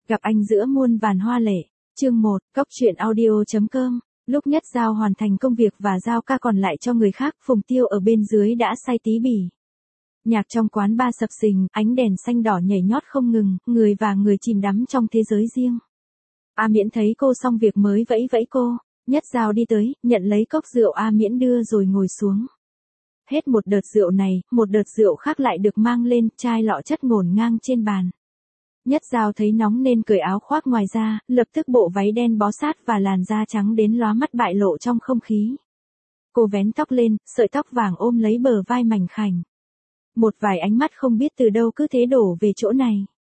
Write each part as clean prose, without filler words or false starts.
Gặp anh giữa muôn vàn hoa lệ. Chương 1, Cốc truyện audio.com. Lúc Nhất Giao hoàn thành công việc và giao ca còn lại cho người khác, Phùng Tiêu ở bên dưới đã say tí bỉ. Nhạc trong quán bar sập sình, ánh đèn xanh đỏ nhảy nhót không ngừng, người và người chìm đắm trong thế giới riêng. A Miễn thấy cô xong việc mới vẫy vẫy cô. Nhất Giao đi tới, nhận lấy cốc rượu A Miễn đưa rồi ngồi xuống. Hết một đợt rượu này, một đợt rượu khác lại được mang lên, chai lọ chất ngổn ngang trên bàn. Nhất Giao thấy nóng nên cởi áo khoác ngoài ra, lập tức bộ váy đen bó sát và làn da trắng đến lóa mắt bại lộ trong không khí. Cô vén tóc lên, sợi tóc vàng ôm lấy bờ vai mảnh khảnh. Một vài ánh mắt không biết từ đâu cứ thế đổ về chỗ này.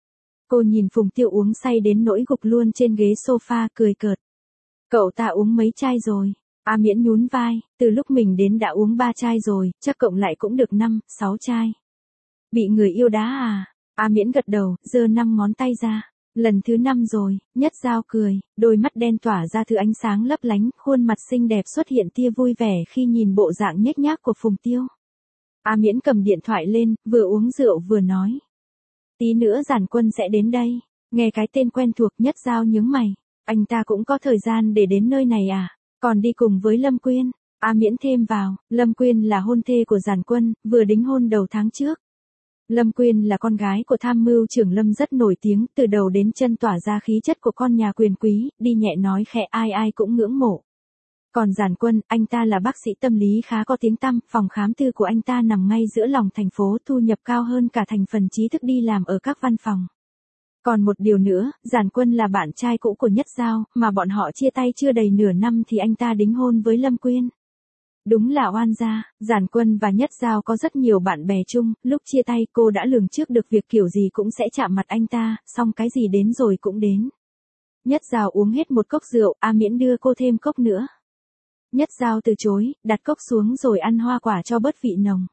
Cô nhìn Phùng Tiêu uống say đến nỗi gục luôn trên ghế sofa, cười cợt. Cậu ta uống mấy chai rồi? A Miễn nhún vai, từ lúc mình đến đã uống 3 chai rồi, chắc cộng lại cũng được 5, 6 chai. Bị người yêu đá à? A Miễn gật đầu, giơ 5 ngón tay ra. Lần thứ 5 rồi. Nhất Giao cười, đôi mắt đen tỏa ra thứ ánh sáng lấp lánh, khuôn mặt xinh đẹp xuất hiện tia vui vẻ khi nhìn bộ dạng nhếch nhác của Phùng Tiêu. A Miễn cầm điện thoại lên, vừa uống rượu vừa nói. Tí nữa Giản Quân sẽ đến đây. Nghe cái tên quen thuộc. Nhất Giao nhướng mày. Anh ta cũng có thời gian để đến nơi này à? Còn đi cùng với Lâm Quyên. A Miễn thêm vào, Lâm Quyên là hôn thê của Giản Quân, vừa đính hôn đầu tháng trước. Lâm Quyên là con gái của tham mưu trưởng Lâm rất nổi tiếng, từ đầu đến chân tỏa ra khí chất của con nhà quyền quý, đi nhẹ nói khẽ ai ai cũng ngưỡng mộ. Còn Giản Quân, anh ta là bác sĩ tâm lý khá có tiếng tăm, phòng khám tư của anh ta nằm ngay giữa lòng thành phố, thu nhập cao hơn cả thành phần trí thức đi làm ở các văn phòng. Còn một điều nữa, Giản Quân là bạn trai cũ của Nhất Giao, mà bọn họ chia tay chưa đầy nửa năm thì anh ta đính hôn với Lâm Quyên. Đúng là oan gia. Giản Quân và Nhất Giao có rất nhiều bạn bè chung, lúc chia tay cô đã lường trước được việc kiểu gì cũng sẽ chạm mặt anh ta, xong cái gì đến rồi cũng đến. Nhất Giao uống hết một cốc rượu, A Miễn đưa cô thêm cốc nữa. Nhất Giao từ chối, đặt cốc xuống rồi ăn hoa quả cho bớt vị nồng.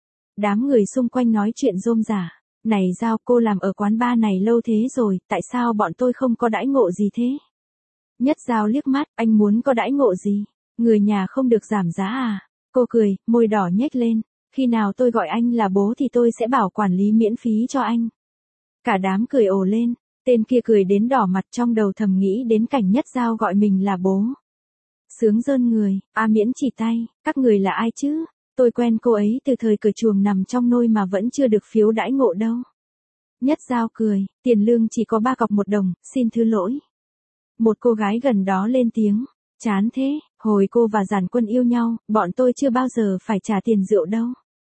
Đám người xung quanh nói chuyện rôm rả. Này Giao, cô làm ở quán bar này lâu thế rồi, tại sao bọn tôi không có đãi ngộ gì thế? Nhất Giao liếc mắt, anh muốn có đãi ngộ gì? Người nhà không được giảm giá à? Cô cười, môi đỏ nhếch lên. Khi nào tôi gọi anh là bố thì tôi sẽ bảo quản lý miễn phí cho anh. Cả đám cười ồ lên. Tên kia cười đến đỏ mặt, trong đầu thầm nghĩ đến cảnh Nhất Giao gọi mình là bố. Sướng rơn người. A Miễn chỉ tay, các người là ai chứ? Tôi quen cô ấy từ thời cởi chuồng nằm trong nôi mà vẫn chưa được phiếu đãi ngộ đâu. Nhất Giao cười, tiền lương chỉ có 3 cọc 1 đồng, xin thứ lỗi. Một cô gái gần đó lên tiếng, chán thế, hồi cô và Giản Quân yêu nhau, bọn tôi chưa bao giờ phải trả tiền rượu đâu.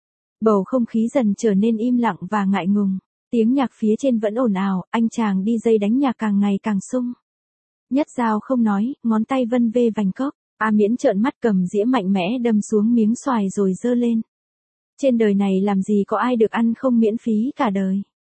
Bầu không khí dần trở nên im lặng và ngại ngùng, tiếng nhạc phía trên vẫn ồn ào, anh chàng DJ đánh nhạc càng ngày càng sung. Nhất Giao không nói, ngón tay vân vê vành cốc. A Miễn trợn mắt cầm dĩa mạnh mẽ đâm xuống miếng xoài rồi giơ lên. Trên đời này làm gì có ai được ăn không miễn phí cả đời.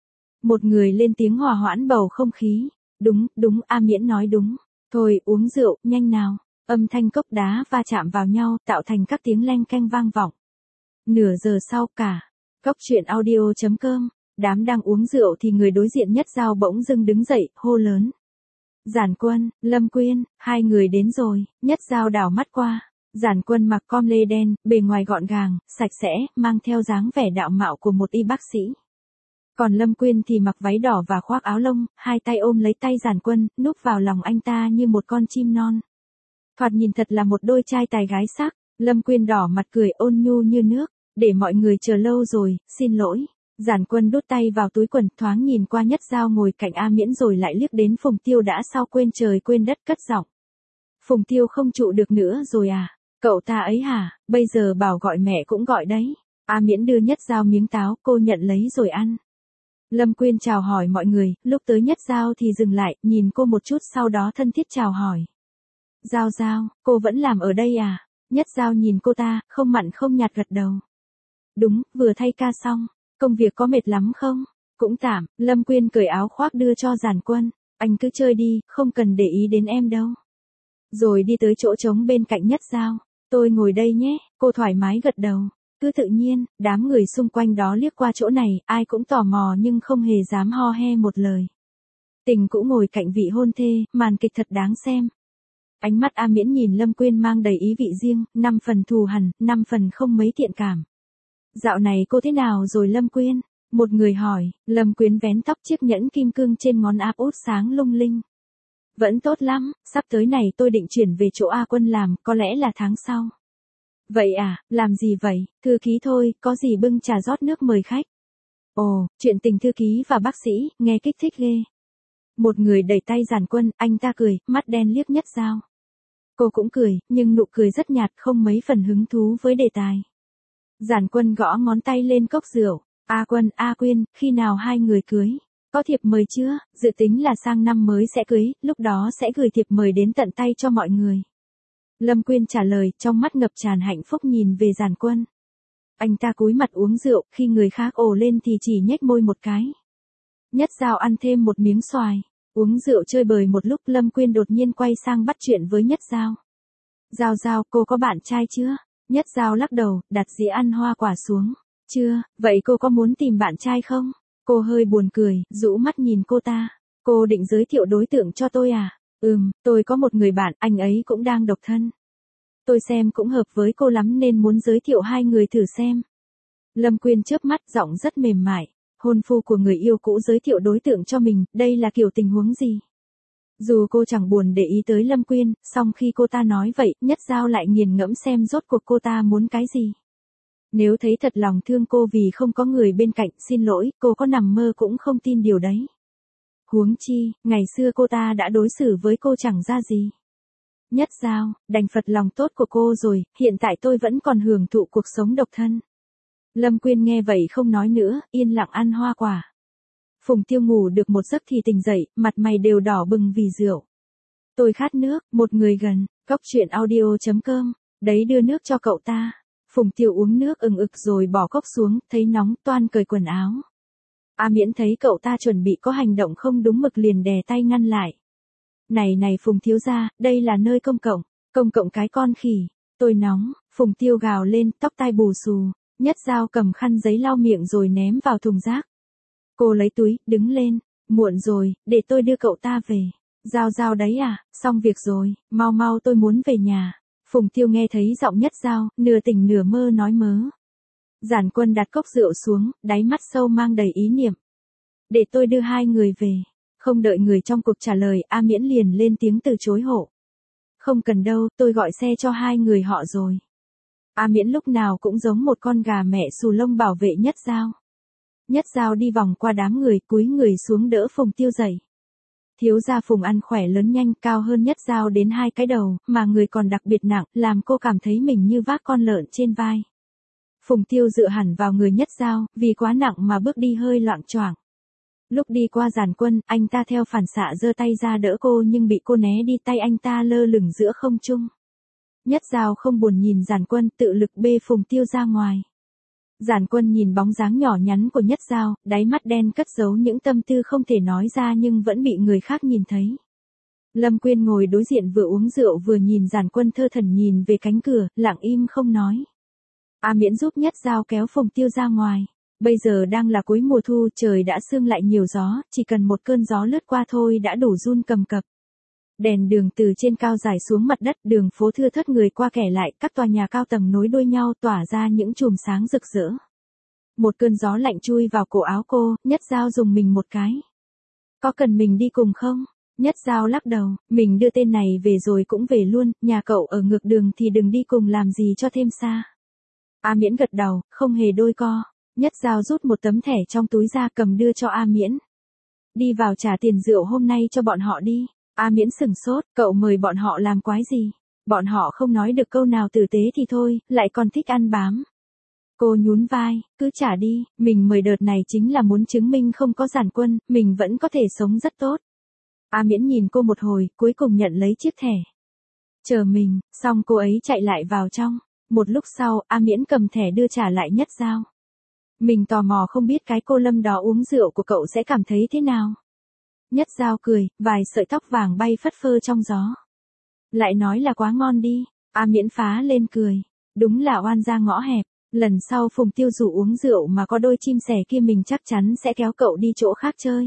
Một người lên tiếng hòa hoãn bầu không khí. Đúng, đúng, A Miễn nói đúng. Thôi, uống rượu, nhanh nào. Âm thanh cốc đá va chạm vào nhau, tạo thành các tiếng leng keng vang vọng. Nửa giờ sau cả. Cốc truyện audio.com. Đám đang uống rượu thì người đối diện Nhất Giao bỗng dưng đứng dậy, hô lớn. Giản Quân, Lâm Quyên, hai người đến rồi. Nhất Giao đảo mắt qua. Giản Quân mặc com lê đen, bề ngoài gọn gàng, sạch sẽ, mang theo dáng vẻ đạo mạo của một y bác sĩ. Còn Lâm Quyên thì mặc váy đỏ và khoác áo lông, hai tay ôm lấy tay Giản Quân, núp vào lòng anh ta như một con chim non. Thoạt nhìn thật là một đôi trai tài gái sắc. Lâm Quyên đỏ mặt cười ôn nhu như nước. Để mọi người chờ lâu rồi, xin lỗi. Giản Quân đút tay vào túi quần, thoáng nhìn qua Nhất Giao ngồi cạnh A Miễn rồi lại liếc đến Phùng Tiêu đã sao quên trời quên đất cất giọng. Phùng Tiêu không trụ được nữa rồi à? Cậu ta ấy hả? Bây giờ bảo gọi mẹ cũng gọi đấy. A Miễn đưa Nhất Giao miếng táo, cô nhận lấy rồi ăn. Lâm Quyên chào hỏi mọi người, lúc tới Nhất Giao thì dừng lại, nhìn cô một chút sau đó thân thiết chào hỏi. Giao Giao, cô vẫn làm ở đây à? Nhất Giao nhìn cô ta, không mặn không nhạt gật đầu. Đúng, vừa thay ca xong. Công việc có mệt lắm không? Cũng tạm. Lâm Quyên cởi áo khoác đưa cho Giản Quân. Anh cứ chơi đi, không cần để ý đến em đâu. Rồi đi tới chỗ trống bên cạnh Nhất Giao. Tôi ngồi đây nhé. Cô thoải mái gật đầu. Cứ tự nhiên. Đám người xung quanh đó liếc qua chỗ này, ai cũng tò mò nhưng không hề dám ho he một lời. Tình cũ ngồi cạnh vị hôn thê, màn kịch thật đáng xem. Ánh mắt A Miễn nhìn Lâm Quyên mang đầy ý vị riêng, 5 phần thù hằn, 5 phần không mấy thiện cảm. Dạo này cô thế nào rồi Lâm Quyên? Một người hỏi, Lâm Quyến vén tóc chiếc nhẫn kim cương trên ngón áp út sáng lung linh. Vẫn tốt lắm, sắp tới này tôi định chuyển về chỗ A Quân làm, có lẽ là tháng sau. Vậy à, làm gì vậy, thư ký thôi, có gì bưng trà rót nước mời khách. Ồ, chuyện tình thư ký và bác sĩ, nghe kích thích ghê. Một người đẩy tay Giản Quân, anh ta cười, mắt đen liếc Nhất Giao. Cô cũng cười, nhưng nụ cười rất nhạt, không mấy phần hứng thú với đề tài. Giản Quân gõ ngón tay lên cốc rượu. A Quân, A Quyên, khi nào hai người cưới? Có thiệp mời chưa? Dự tính là sang năm mới sẽ cưới, lúc đó sẽ gửi thiệp mời đến tận tay cho mọi người. Lâm Quyên trả lời, trong mắt ngập tràn hạnh phúc nhìn về Giản Quân. Anh ta cúi mặt uống rượu, khi người khác ồ lên thì chỉ nhếch môi một cái. Nhất Giao ăn thêm một miếng xoài. Uống rượu chơi bời một lúc, Lâm Quyên đột nhiên quay sang bắt chuyện với Nhất Giao. Giao, cô có bạn trai chưa? Nhất Giao lắc đầu, đặt dĩa ăn hoa quả xuống. Chưa, vậy cô có muốn tìm bạn trai không? Cô hơi buồn cười, rũ mắt nhìn cô ta. Cô định giới thiệu đối tượng cho tôi à? Tôi có một người bạn, anh ấy cũng đang độc thân. Tôi xem cũng hợp với cô lắm nên muốn giới thiệu hai người thử xem. Lâm Quyên chớp mắt, giọng rất mềm mại. Hôn phu của người yêu cũ giới thiệu đối tượng cho mình, đây là kiểu tình huống gì? Dù cô chẳng buồn để ý tới Lâm Quyên, song khi cô ta nói vậy, Nhất Giao lại nghiền ngẫm xem rốt cuộc cô ta muốn cái gì. Nếu thấy thật lòng thương cô vì không có người bên cạnh, xin lỗi, cô có nằm mơ cũng không tin điều đấy. Huống chi, ngày xưa cô ta đã đối xử với cô chẳng ra gì. Nhất Giao, đành phật lòng tốt của cô rồi, hiện tại tôi vẫn còn hưởng thụ cuộc sống độc thân. Lâm Quyên nghe vậy không nói nữa, yên lặng ăn hoa quả. Phùng Tiêu ngủ được một giấc thì tỉnh dậy, mặt mày đều đỏ bừng vì rượu. Tôi khát nước, một người gần, cốc truyện audio.com, đấy đưa nước cho cậu ta. Phùng Tiêu uống nước ừng ực rồi bỏ cốc xuống, thấy nóng toan cởi quần áo. A Miễn thấy cậu ta chuẩn bị có hành động không đúng mực liền đè tay ngăn lại. Này Phùng thiếu gia, đây là nơi công cộng cái con khỉ. Tôi nóng, Phùng Tiêu gào lên, tóc tai bù xù. Nhất Giao cầm khăn giấy lau miệng rồi ném vào thùng rác. Cô lấy túi, đứng lên. Muộn rồi, để tôi đưa cậu ta về. Giao đấy à, xong việc rồi, mau tôi muốn về nhà. Phùng Tiêu nghe thấy giọng Nhất Giao, nửa tỉnh nửa mơ nói mớ. Giản Quân đặt cốc rượu xuống, đáy mắt sâu mang đầy ý niệm. Để tôi đưa hai người về. Không đợi người trong cuộc trả lời, A Miễn liền lên tiếng từ chối hộ. Không cần đâu, tôi gọi xe cho hai người họ rồi. A Miễn lúc nào cũng giống một con gà mẹ xù lông bảo vệ Nhất Giao. Nhất Giao đi vòng qua đám người, cúi người xuống đỡ Phùng Tiêu dậy. Thiếu gia Phùng ăn khỏe lớn nhanh, cao hơn Nhất Giao đến 2 cái đầu, mà người còn đặc biệt nặng, làm cô cảm thấy mình như vác con lợn trên vai. Phùng Tiêu dựa hẳn vào người Nhất Giao, vì quá nặng mà bước đi hơi loạng choạng. Lúc đi qua Giản Quân, anh ta theo phản xạ giơ tay ra đỡ cô nhưng bị cô né đi, tay anh ta lơ lửng giữa không trung. Nhất Giao không buồn nhìn Giản Quân, tự lực bê Phùng Tiêu ra ngoài. Giản Quân nhìn bóng dáng nhỏ nhắn của Nhất Giao, đáy mắt đen cất giấu những tâm tư không thể nói ra nhưng vẫn bị người khác nhìn thấy. Lâm Quyên ngồi đối diện vừa uống rượu vừa nhìn Giản Quân thơ thẩn nhìn về cánh cửa, lặng im không nói. A Miễn giúp Nhất Giao kéo Phùng Tiêu ra ngoài. Bây giờ đang là cuối mùa thu, trời đã sương lại nhiều gió, chỉ cần một cơn gió lướt qua thôi đã đủ run cầm cập. Đèn đường từ trên cao rải xuống mặt đất, đường phố thưa thớt người qua kẻ lại, các tòa nhà cao tầng nối đuôi nhau tỏa ra những chùm sáng rực rỡ. Một cơn gió lạnh chui vào cổ áo cô, Nhất Giao dùng mình một cái. Có cần mình đi cùng không? Nhất Giao lắc đầu, mình đưa tên này về rồi cũng về luôn, nhà cậu ở ngược đường thì đừng đi cùng làm gì cho thêm xa. A Miễn gật đầu, không hề đôi co. Nhất Giao rút một tấm thẻ trong túi ra cầm đưa cho A Miễn. Đi vào trả tiền rượu hôm nay cho bọn họ đi. A Miễn sửng sốt, cậu mời bọn họ làm quái gì? Bọn họ không nói được câu nào tử tế thì thôi, lại còn thích ăn bám. Cô nhún vai, cứ trả đi, mình mời đợt này chính là muốn chứng minh không có Giản Quân, mình vẫn có thể sống rất tốt. A Miễn nhìn cô một hồi, cuối cùng nhận lấy chiếc thẻ. Chờ mình, xong cô ấy chạy lại vào trong. Một lúc sau, A Miễn cầm thẻ đưa trả lại Nhất Giao. Mình tò mò không biết cái cô Lâm đó uống rượu của cậu sẽ cảm thấy thế nào. Nhất Giao cười, vài sợi tóc vàng bay phất phơ trong gió. Lại nói là quá ngon đi. A Miễn phá lên cười. Đúng là oan gia ngõ hẹp. Lần sau Phùng Tiêu rủ uống rượu mà có đôi chim sẻ kia mình chắc chắn sẽ kéo cậu đi chỗ khác chơi.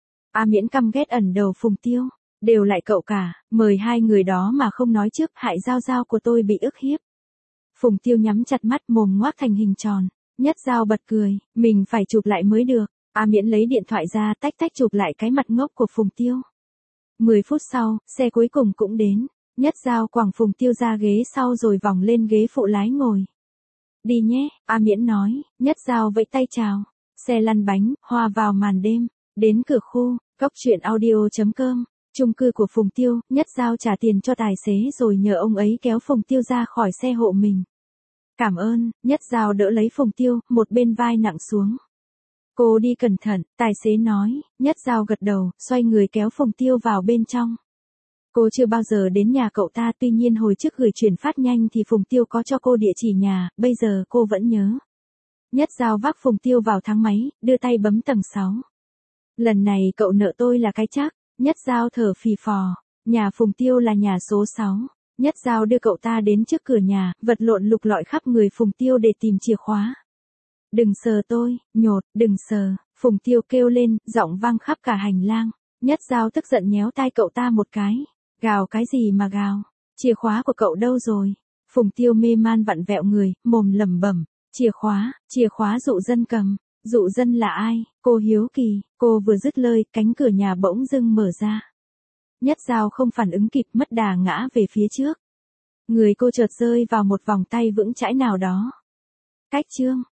A Miễn căm ghét ẩn đầu Phùng Tiêu. Đều lại cậu cả, mời hai người đó mà không nói trước, hại Giao Giao của tôi bị ức hiếp. Phùng Tiêu nhắm chặt mắt, mồm ngoác thành hình tròn. Nhất Giao bật cười, mình phải chụp lại mới được. A Miễn lấy điện thoại ra tách tách chụp lại cái mặt ngốc của Phùng Tiêu. 10 phút sau, xe cuối cùng cũng đến. Nhất Giao quẳng Phùng Tiêu ra ghế sau rồi vòng lên ghế phụ lái ngồi. Đi nhé, A Miễn nói. Nhất Giao vẫy tay chào. Xe lăn bánh, hòa vào màn đêm. Đến cửa khu, cốc truyện audio.com. Chung cư của Phùng Tiêu, Nhất Giao trả tiền cho tài xế rồi nhờ ông ấy kéo Phùng Tiêu ra khỏi xe hộ mình. Cảm ơn, Nhất Giao đỡ lấy Phùng Tiêu, một bên vai nặng xuống. Cô đi cẩn thận, tài xế nói. Nhất Giao gật đầu, xoay người kéo Phùng Tiêu vào bên trong. Cô chưa bao giờ đến nhà cậu ta, tuy nhiên hồi trước gửi chuyển phát nhanh thì Phùng Tiêu có cho cô địa chỉ nhà, bây giờ cô vẫn nhớ. Nhất Giao vác Phùng Tiêu vào thang máy, đưa tay bấm tầng 6. Lần này cậu nợ tôi là cái chắc. Nhất Giao thở phì phò. Nhà Phùng Tiêu là nhà số 6. Nhất Giao đưa cậu ta đến trước cửa nhà, vật lộn lục lọi khắp người Phùng Tiêu để tìm chìa khóa. Đừng sờ tôi, nhột, đừng sờ. Phùng Tiêu kêu lên, giọng vang khắp cả hành lang. Nhất Giao tức giận nhéo tai cậu ta một cái. Gào cái gì mà gào? Chìa khóa của cậu đâu rồi? Phùng Tiêu mê man vặn vẹo người, mồm lẩm bẩm. Chìa khóa dụ dân cầm. Dụ dân là ai? Cô hiếu kỳ. Cô vừa dứt lời, cánh cửa nhà bỗng dưng mở ra. Nhất Giao không phản ứng kịp, mất đà ngã về phía trước. Người cô chợt rơi vào một vòng tay vững chãi nào đó. Cách chương.